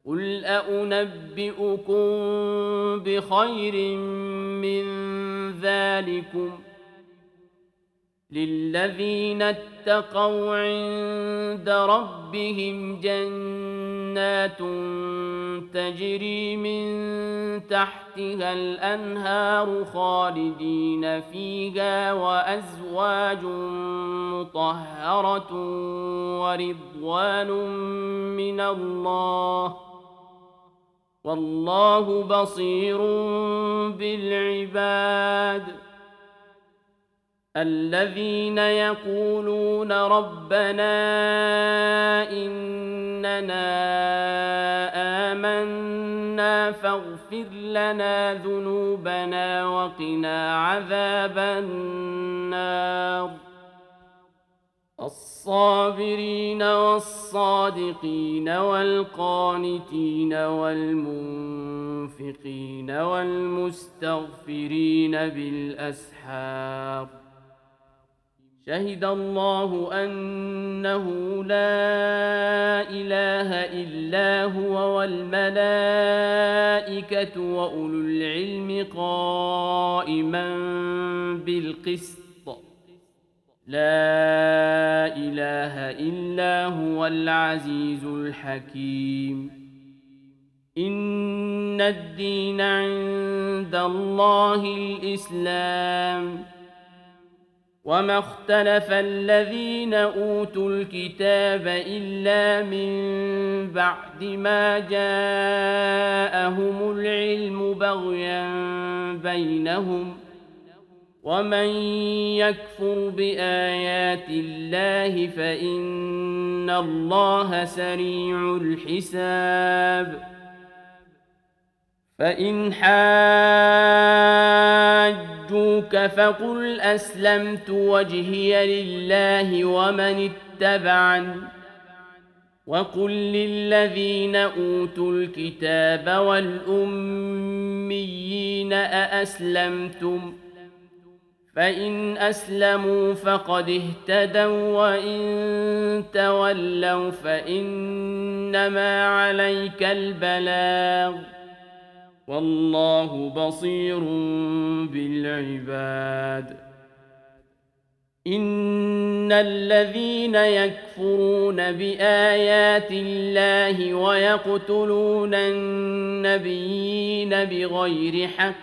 قل أأنبئكم بخير من ذلكم للذين اتقوا عند ربهم جنات تجري من تحتها الأنهار خالدين فيها وأزواج مطهرة ورضوان من الله والله بصير بالعباد الذين يقولون ربنا إننا آمنا فاغفر لنا ذنوبنا وقنا عذاب النار الصابرين والصادقين والقانتين والمنفقين والمستغفرين بالأسحار شهد الله أنه لا إله إلا هو والملائكة وأولو العلم قائما بالقسط لا إله إلا هو العزيز الحكيم إن الدين عند الله الإسلام وما اختلف الذين أوتوا الكتاب إلا من بعد ما جاءهم العلم بغيا بينهم ومن يكفر بآيات الله فإن الله سريع الحساب فإن حاجوك فقل أسلمت وجهي لله ومن اتبعني وقل للذين أوتوا الكتاب والأميين أأسلمتم فإن أسلموا فقد اهتدوا وإن تولوا فإنما عليك البلاغ والله بصير بالعباد إن الذين يكفرون بآيات الله ويقتلون النبيين بغير حق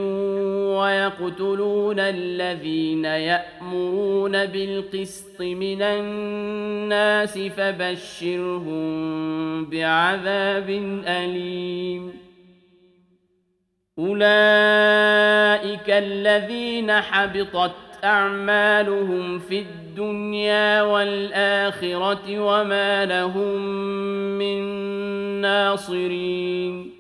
ويقتلون الذين يأمرون بالقسط من الناس فبشرهم بعذاب أليم أولئك الذين حبطت أعمالهم في الدنيا والآخرة وما لهم من ناصرين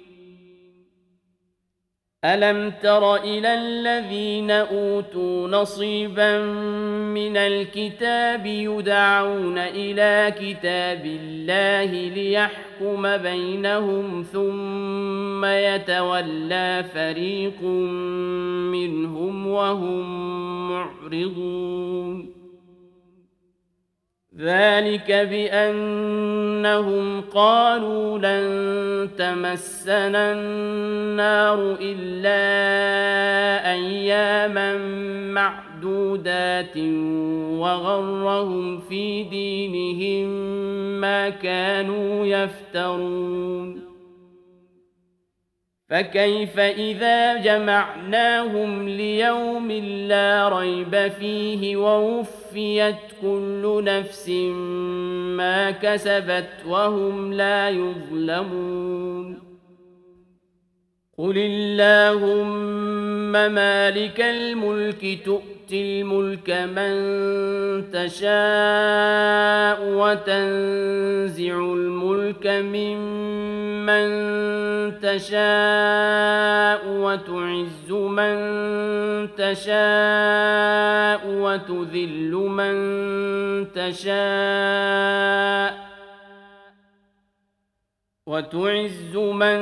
ألم تر إلى الذين أوتوا نصيبا من الكتاب يدعون إلى كتاب الله ليحكم بينهم ثم يتولى فريق منهم وهم معرضون ذلك بأنهم قالوا لن تمسنا النار إلا أياما معدودات وغرهم في دينهم ما كانوا يفترون فكيف إذا جمعناهم ليوم لا ريب فيه ووفيت كل نفس ما كسبت وهم لا يظلمون قل اللهم مالك الملك تؤتي الملك من تشاء وتنزع الملك ممن تشاء وتعز من تشاء وتذل من تشاء وتعز من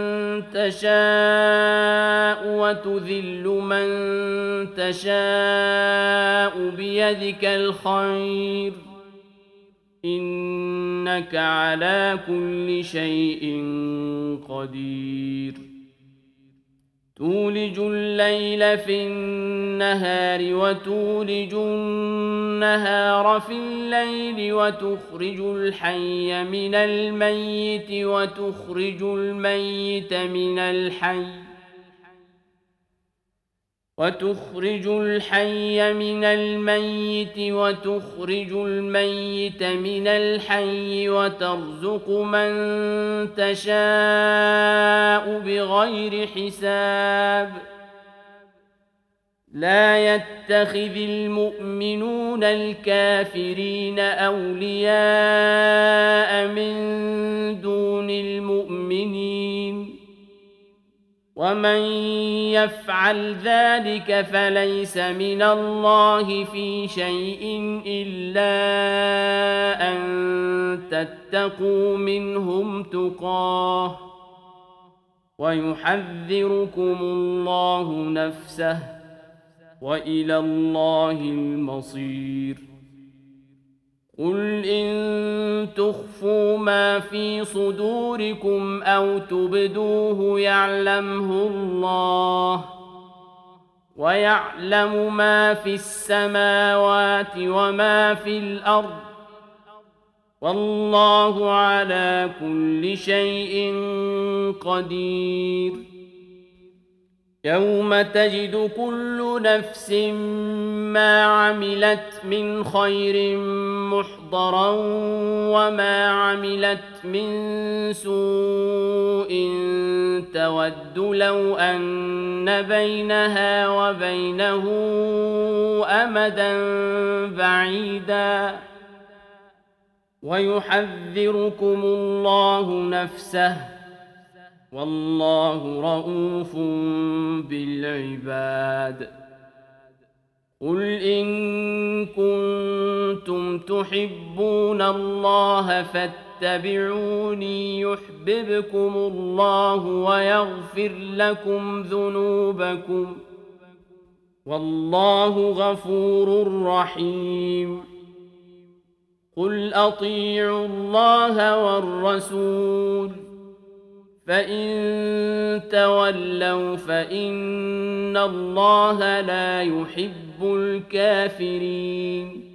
تشاء وتذل من تشاء بيدك الخير إنك على كل شيء قدير تولج الليل في النهار وتولج النهار في الليل وتخرج الحي من الميت وتخرج الميت من الحي وترزق من تشاء بغير حساب لا يتخذ المؤمنون الكافرين أولياء من دون المؤمنين ومن يفعل ذلك فليس من الله في شيء إلا أن تتقوا منهم تقاه ويحذركم الله نفسه وإلى الله المصير قل إن تخفوا ما في صدوركم أو تبدوه يعلمه الله ويعلم ما في السماوات وما في الأرض والله على كل شيء قدير يوم تجد كل نفس ما عملت من خير محضرا وما عملت من سوء تود لو أن بينها وبينه أمدا بعيدا ويحذركم الله نفسه والله رءوف بالعباد قل إن كنتم تحبون الله فاتبعوني يحببكم الله ويغفر لكم ذنوبكم والله غفور رحيم قل أطيعوا الله والرسول فإن تولوا فإن الله لا يحب الكافرين